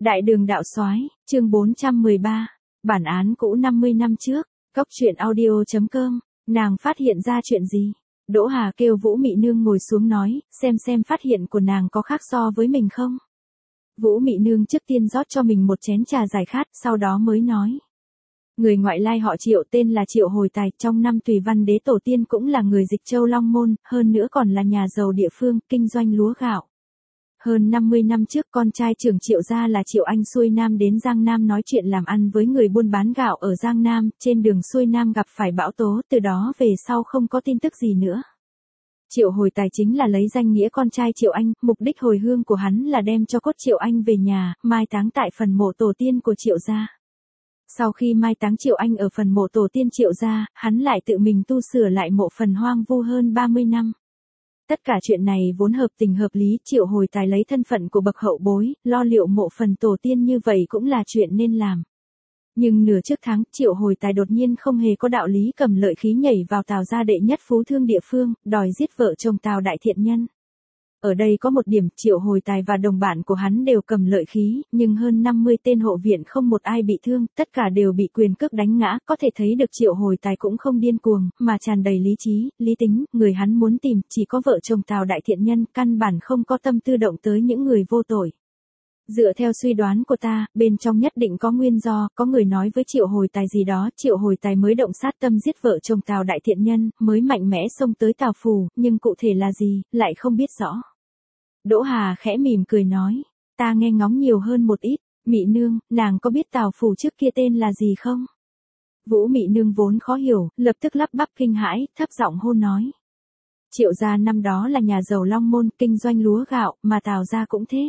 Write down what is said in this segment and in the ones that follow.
Đại đường đạo soái, chương 413, bản án cũ 50 năm trước, Cốc truyện audio.com, nàng phát hiện ra chuyện gì? Đỗ Hà kêu Vũ Mị Nương ngồi xuống nói, xem phát hiện của nàng có khác so với mình không? Vũ Mị Nương trước tiên rót cho mình một chén trà giải khát, sau đó mới nói. Người ngoại lai họ Triệu tên là Triệu Hồi Tài, trong năm Tùy Văn Đế tổ tiên cũng là người Dịch Châu Long Môn, hơn nữa còn là nhà giàu địa phương, kinh doanh lúa gạo. Hơn 50 năm trước con trai trưởng Triệu gia là Triệu Anh xuôi Nam đến Giang Nam nói chuyện làm ăn với người buôn bán gạo ở Giang Nam, trên đường xuôi Nam gặp phải bão tố, từ đó về sau không có tin tức gì nữa. Triệu Hồi Tài chính là lấy danh nghĩa con trai Triệu Anh, mục đích hồi hương của hắn là đem cho cốt Triệu Anh về nhà, mai táng tại phần mộ tổ tiên của Triệu gia. Sau khi mai táng Triệu Anh ở phần mộ tổ tiên Triệu gia, hắn lại tự mình tu sửa lại mộ phần hoang vu hơn 30 năm. Tất cả chuyện này vốn hợp tình hợp lý, Triệu Hồi Tài lấy thân phận của bậc hậu bối, lo liệu mộ phần tổ tiên như vậy cũng là chuyện nên làm. Nhưng nửa trước tháng, Triệu Hồi Tài đột nhiên không hề có đạo lý cầm lợi khí nhảy vào Tào gia đệ nhất phú thương địa phương, đòi giết vợ chồng Tào đại thiện nhân. Ở đây có một điểm, Triệu Hồi Tài và đồng bạn của hắn đều cầm lợi khí, nhưng hơn 50 tên hộ viện không một ai bị thương, tất cả đều bị quyền cước đánh ngã, có thể thấy được Triệu Hồi Tài cũng không điên cuồng, mà tràn đầy lý trí, lý tính, người hắn muốn tìm chỉ có vợ chồng Tào đại thiện nhân, căn bản không có tâm tư động tới những người vô tội. Dựa theo suy đoán của ta, bên trong nhất định có nguyên do, có người nói với Triệu Hồi Tài gì đó, Triệu Hồi Tài mới động sát tâm giết vợ chồng Tào đại thiện nhân, mới mạnh mẽ xông tới Tào phủ, nhưng cụ thể là gì, lại không biết rõ. Đỗ Hà khẽ mỉm cười nói, ta nghe ngóng nhiều hơn một ít, Mị Nương, nàng có biết Tào phủ trước kia tên là gì không? Vũ Mị Nương vốn khó hiểu, lập tức lắp bắp kinh hãi, thấp giọng hôn nói. Triệu gia năm đó là nhà giàu Long Môn, kinh doanh lúa gạo, mà Tào gia cũng thế.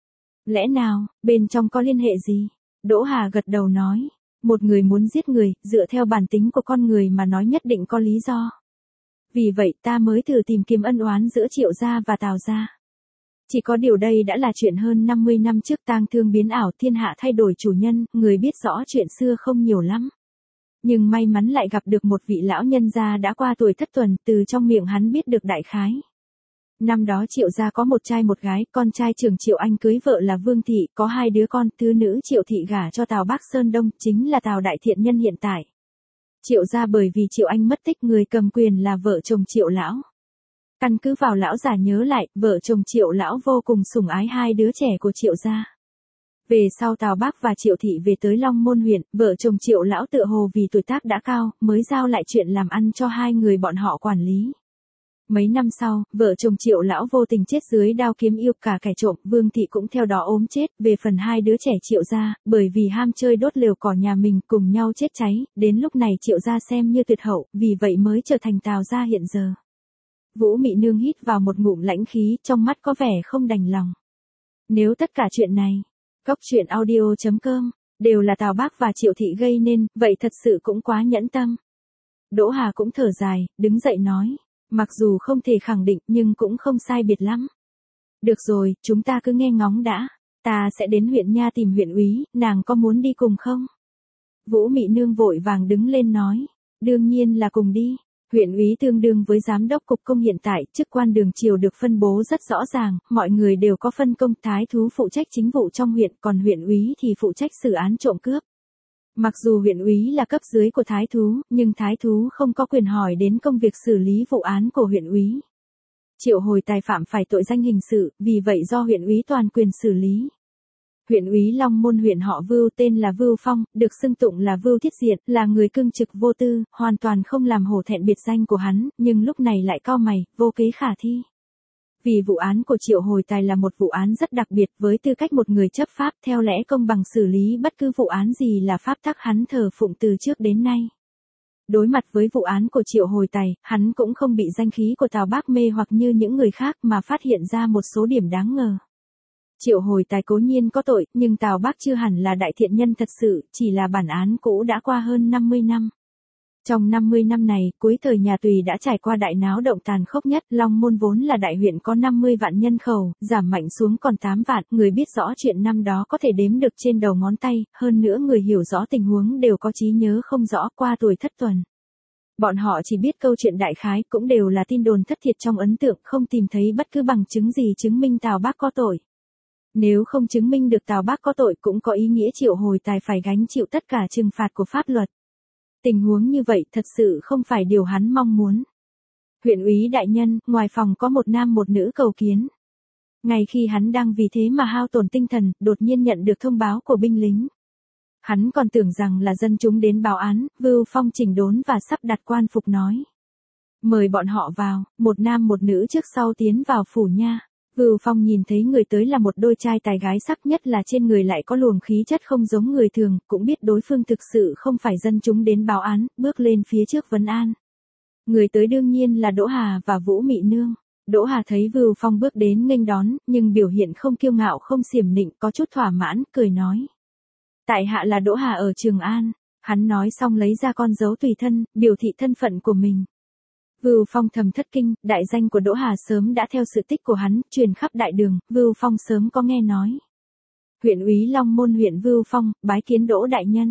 Lẽ nào, bên trong có liên hệ gì? Đỗ Hà gật đầu nói, một người muốn giết người, dựa theo bản tính của con người mà nói nhất định có lý do. Vì vậy ta mới thử tìm kiếm ân oán giữa Triệu gia và Tào gia. Chỉ có điều đây đã là chuyện hơn 50 năm trước, tang thương biến ảo, thiên hạ thay đổi chủ nhân, người biết rõ chuyện xưa không nhiều lắm. Nhưng may mắn lại gặp được một vị lão nhân gia đã qua tuổi thất tuần, từ trong miệng hắn biết được đại khái. Năm đó Triệu gia có một trai một gái, con trai trưởng Triệu Anh cưới vợ là Vương Thị, có 2 đứa con, thứ nữ Triệu Thị gả cho Tào Bắc Sơn Đông, chính là Tào đại thiện nhân hiện tại. Triệu gia bởi vì Triệu Anh mất tích, người cầm quyền là vợ chồng Triệu lão. Căn cứ vào lão già nhớ lại, vợ chồng Triệu lão vô cùng sủng ái 2 đứa trẻ của Triệu gia. Về sau Tào Bắc và Triệu Thị về tới Long Môn huyện, vợ chồng Triệu lão tựa hồ vì tuổi tác đã cao, mới giao lại chuyện làm ăn cho 2 người bọn họ quản lý. Mấy năm sau, vợ chồng Triệu lão vô tình chết dưới đao kiếm yêu, cả kẻ trộm, Vương Thị cũng theo đó ốm chết, về phần 2 đứa trẻ Triệu gia, bởi vì ham chơi đốt lều cỏ nhà mình, cùng nhau chết cháy, đến lúc này Triệu gia xem như tuyệt hậu, vì vậy mới trở thành Tào gia hiện giờ. Vũ Mị Nương hít vào một ngụm lãnh khí, trong mắt có vẻ không đành lòng. Nếu tất cả chuyện này, Cốc truyện audio.com, đều là Tào Bắc và Triệu Thị gây nên, vậy thật sự cũng quá nhẫn tâm. Đỗ Hà cũng thở dài, đứng dậy nói, mặc dù không thể khẳng định nhưng cũng không sai biệt lắm. Được rồi, chúng ta cứ nghe ngóng đã, ta sẽ đến huyện nha tìm huyện úy, nàng có muốn đi cùng không? Vũ Mị Nương vội vàng đứng lên nói, đương nhiên là cùng đi. Huyện úy tương đương với giám đốc cục công hiện tại, chức quan đường triều được phân bố rất rõ ràng, mọi người đều có phân công, thái thú phụ trách chính vụ trong huyện, còn huyện úy thì phụ trách xử án trộm cướp. Mặc dù huyện úy là cấp dưới của thái thú, nhưng thái thú không có quyền hỏi đến công việc xử lý vụ án của huyện úy. Triệu Hồi Tài phạm phải tội danh hình sự, vì vậy do huyện úy toàn quyền xử lý. Huyện úy Long Môn huyện họ Vưu, tên là Vưu Phong, được xưng tụng là Vưu Thiết Diện, là người cương trực vô tư, hoàn toàn không làm hổ thẹn biệt danh của hắn, nhưng lúc này lại cau mày, vô kế khả thi. Vì vụ án của Triệu Hồi Tài là một vụ án rất đặc biệt, với tư cách một người chấp pháp, theo lẽ công bằng xử lý bất cứ vụ án gì là pháp tắc hắn thờ phụng từ trước đến nay. Đối mặt với vụ án của Triệu Hồi Tài, hắn cũng không bị danh khí của Tào Bắc mê hoặc như những người khác, mà phát hiện ra một số điểm đáng ngờ. Triệu Hồi Tài cố nhiên có tội, nhưng Tào Bắc chưa hẳn là đại thiện nhân thật sự, chỉ là bản án cũ đã qua hơn 50 năm. Trong 50 năm này, cuối thời nhà Tùy đã trải qua đại náo động tàn khốc nhất, Long Môn vốn là đại huyện có 50 vạn nhân khẩu, giảm mạnh xuống còn 8 vạn, người biết rõ chuyện năm đó có thể đếm được trên đầu ngón tay, hơn nữa người hiểu rõ tình huống đều có trí nhớ không rõ, qua tuổi thất tuần. Bọn họ chỉ biết câu chuyện đại khái, cũng đều là tin đồn thất thiệt trong ấn tượng, không tìm thấy bất cứ bằng chứng gì chứng minh Tào Bắc có tội. Nếu không chứng minh được Tào Bác có tội cũng có ý nghĩa Triệu Hồi Tài phải gánh chịu tất cả trừng phạt của pháp luật. Tình huống như vậy thật sự không phải điều hắn mong muốn. Huyện úy đại nhân, ngoài phòng có một nam một nữ cầu kiến. Ngay khi hắn đang vì thế mà hao tổn tinh thần, đột nhiên nhận được thông báo của binh lính. Hắn còn tưởng rằng là dân chúng đến báo án, Vưu Phong chỉnh đốn và sắp đặt quan phục nói. Mời bọn họ vào, một nam một nữ trước sau tiến vào phủ nha. Vưu Phong nhìn thấy người tới là một đôi trai tài gái sắc, nhất là trên người lại có luồng khí chất không giống người thường, cũng biết đối phương thực sự không phải dân chúng đến báo án, bước lên phía trước vấn an. Người tới đương nhiên là Đỗ Hà và Vũ Mị Nương. Đỗ Hà thấy Vưu Phong bước đến nghênh đón, nhưng biểu hiện không kiêu ngạo không xiểm nịnh, có chút thỏa mãn, cười nói. Tại hạ là Đỗ Hà ở Trường An. Hắn nói xong lấy ra con dấu tùy thân, biểu thị thân phận của mình. Vưu Phong thầm thất kinh, đại danh của Đỗ Hà sớm đã theo sự tích của hắn, truyền khắp đại đường, Vưu Phong sớm có nghe nói. Huyện úy Long Môn huyện Vưu Phong, bái kiến Đỗ đại nhân.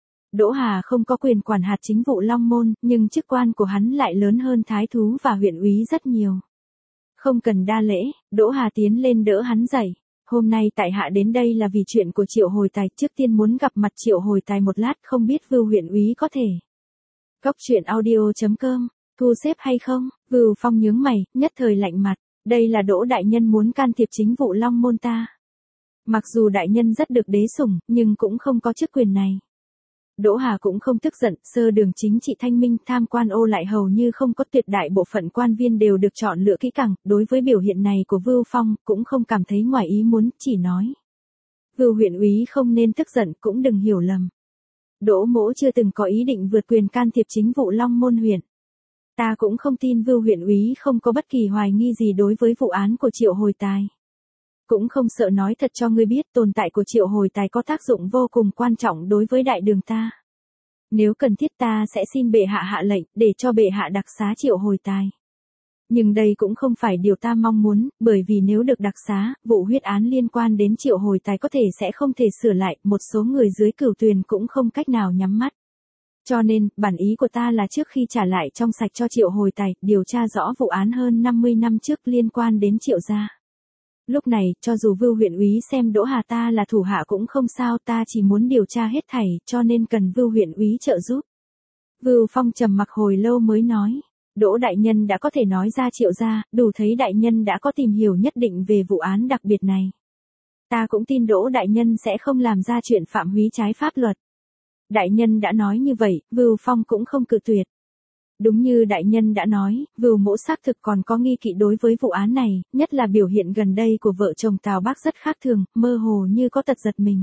Đỗ Hà không có quyền quản hạt chính vụ Long Môn, nhưng chức quan của hắn lại lớn hơn thái thú và huyện úy rất nhiều. Không cần đa lễ, Đỗ Hà tiến lên đỡ hắn dậy. Hôm nay tại hạ đến đây là vì chuyện của Triệu Hồi Tài, trước tiên muốn gặp mặt Triệu Hồi Tài một lát, không biết Vưu huyện úy có thể. Cốc truyện audio.com, thu xếp hay không? Vưu Phong nhướng mày, nhất thời lạnh mặt, đây là Đỗ đại nhân muốn can thiệp chính vụ Long Môn ta. Mặc dù đại nhân rất được đế sủng, nhưng cũng không có chức quyền này. Đỗ Hà cũng không tức giận, sơ đường chính trị thanh minh, tham quan ô lại hầu như không có, tuyệt đại bộ phận quan viên đều được chọn lựa kỹ càng, đối với biểu hiện này của Vưu Phong, cũng không cảm thấy ngoài ý muốn, chỉ nói. Vưu huyện úy không nên tức giận, cũng đừng hiểu lầm. Đỗ mỗ chưa từng có ý định vượt quyền can thiệp chính vụ Long Môn huyện. Ta cũng không tin Vưu huyện úy không có bất kỳ hoài nghi gì đối với vụ án của Triệu Hồi Tài. Cũng không sợ nói thật cho ngươi biết, tồn tại của Triệu Hồi Tài có tác dụng vô cùng quan trọng đối với đại đường ta. Nếu cần thiết ta sẽ xin bệ hạ hạ lệnh, để cho bệ hạ đặc xá Triệu Hồi Tài. Nhưng đây cũng không phải điều ta mong muốn, bởi vì nếu được đặc xá, vụ huyết án liên quan đến Triệu Hồi Tài có thể sẽ không thể sửa lại, một số người dưới Cửu Tuyền cũng không cách nào nhắm mắt. Cho nên, bản ý của ta là trước khi trả lại trong sạch cho Triệu Hồi Tài, điều tra rõ vụ án hơn 50 năm trước liên quan đến Triệu gia. Lúc này, cho dù Vưu huyện úy xem Đỗ Hà ta là thủ hạ cũng không sao, ta chỉ muốn điều tra hết thảy, cho nên cần Vưu huyện úy trợ giúp. Vưu Phong trầm mặc hồi lâu mới nói, Đỗ đại nhân đã có thể nói ra Triệu gia, đủ thấy đại nhân đã có tìm hiểu nhất định về vụ án đặc biệt này. Ta cũng tin Đỗ đại nhân sẽ không làm ra chuyện phạm húy trái pháp luật. Đại nhân đã nói như vậy, Vưu Phong cũng không cự tuyệt. Đúng như đại nhân đã nói, Vưu mỗ xác thực còn có nghi kỵ đối với vụ án này, nhất là biểu hiện gần đây của vợ chồng Tào Bác rất khác thường, mơ hồ như có tật giật mình.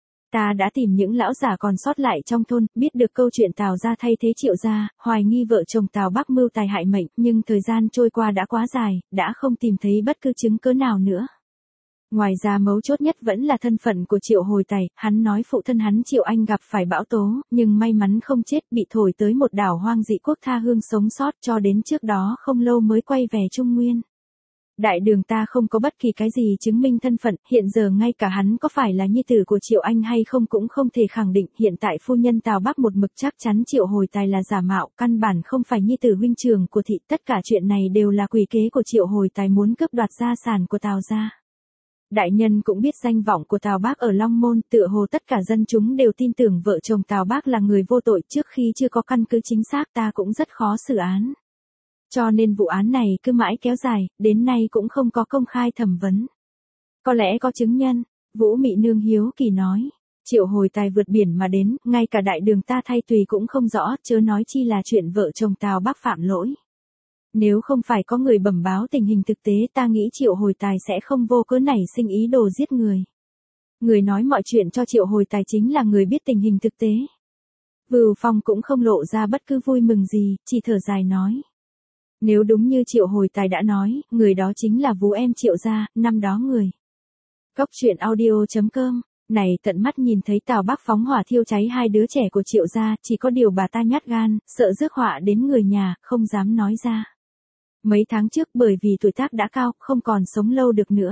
Ta đã tìm những lão giả còn sót lại trong thôn, biết được câu chuyện Tào gia thay thế Triệu gia, hoài nghi vợ chồng Tào Bác mưu tài hại mệnh, nhưng thời gian trôi qua đã quá dài, đã không tìm thấy bất cứ chứng cứ nào nữa. Ngoài ra mấu chốt nhất vẫn là thân phận của Triệu Hồi Tài, hắn nói phụ thân hắn Triệu Anh gặp phải bão tố, nhưng may mắn không chết, bị thổi tới một đảo hoang dị quốc tha hương sống sót, cho đến trước đó không lâu mới quay về Trung Nguyên. Đại đường ta không có bất kỳ cái gì chứng minh thân phận, hiện giờ ngay cả hắn có phải là nhi tử của Triệu Anh hay không cũng không thể khẳng định, hiện tại phu nhân Tào Bác một mực chắc chắn Triệu Hồi Tài là giả mạo, căn bản không phải nhi tử huynh trưởng của thị, tất cả chuyện này đều là quỷ kế của Triệu Hồi Tài muốn cướp đoạt gia sản của Tào gia. Đại nhân cũng biết danh vọng của Tào Bác ở Long Môn, tựa hồ tất cả dân chúng đều tin tưởng vợ chồng Tào Bác là người vô tội, trước khi chưa có căn cứ chính xác ta cũng rất khó xử án. Cho nên vụ án này cứ mãi kéo dài, đến nay cũng không có công khai thẩm vấn. Có lẽ có chứng nhân, Vũ Mị Nương hiếu kỳ nói. Triệu Hồi Tài vượt biển mà đến, ngay cả đại đường ta thay tùy cũng không rõ, chớ nói chi là chuyện vợ chồng Tào Bác phạm lỗi. Nếu không phải có người bẩm báo tình hình thực tế, ta nghĩ Triệu Hồi Tài sẽ không vô cớ nảy sinh ý đồ giết người. Người nói mọi chuyện cho Triệu Hồi Tài chính là người biết tình hình thực tế. Vưu Phong cũng không lộ ra bất cứ vui mừng gì, chỉ thở dài nói. Nếu đúng như Triệu Hồi Tài đã nói, người đó chính là Vú em Triệu gia, năm đó người. Cốc truyện audio.com, này tận mắt nhìn thấy Tào Bác phóng hỏa thiêu cháy hai đứa trẻ của Triệu gia, chỉ có điều bà ta nhát gan, sợ rước họa đến người nhà, không dám nói ra. Mấy tháng trước bởi vì tuổi tác đã cao, không còn sống lâu được nữa.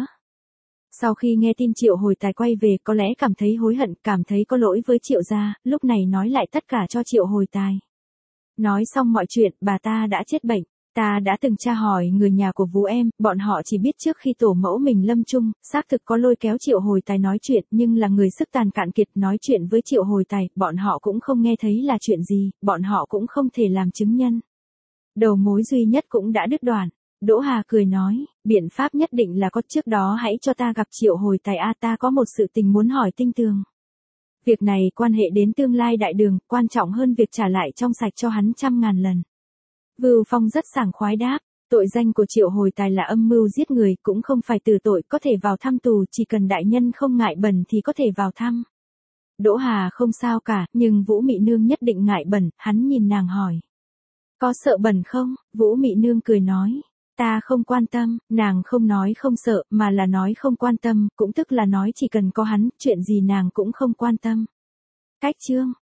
Sau khi nghe tin Triệu Hồi Tài quay về có lẽ cảm thấy hối hận, cảm thấy có lỗi với Triệu gia, lúc này nói lại tất cả cho Triệu Hồi Tài. Nói xong mọi chuyện, bà ta đã chết bệnh. Ta đã từng tra hỏi người nhà của Vũ em, bọn họ chỉ biết trước khi tổ mẫu mình lâm chung, xác thực có lôi kéo Triệu Hồi Tài nói chuyện, nhưng là người sức tàn cạn kiệt nói chuyện với Triệu Hồi Tài, bọn họ cũng không nghe thấy là chuyện gì, bọn họ cũng không thể làm chứng nhân. Đầu mối duy nhất cũng đã đứt đoạn. Đỗ Hà cười nói, biện pháp nhất định là có, trước đó hãy cho ta gặp Triệu Hồi Tài a, ta có một sự tình muốn hỏi tinh tường. Việc này quan hệ đến tương lai đại đường, quan trọng hơn việc trả lại trong sạch cho hắn 100.000 lần. Vưu Phong rất sảng khoái đáp, tội danh của Triệu Hồi Tài là âm mưu giết người, cũng không phải tử tội, có thể vào thăm tù, chỉ cần đại nhân không ngại bẩn thì có thể vào thăm. Đỗ Hà không sao cả, nhưng Vũ Mị Nương nhất định ngại bẩn, hắn nhìn nàng hỏi. Có sợ bẩn không? Vũ Mị Nương cười nói. Ta không quan tâm, nàng không nói không sợ, mà là nói không quan tâm, cũng tức là nói chỉ cần có hắn, chuyện gì nàng cũng không quan tâm. Cách chương.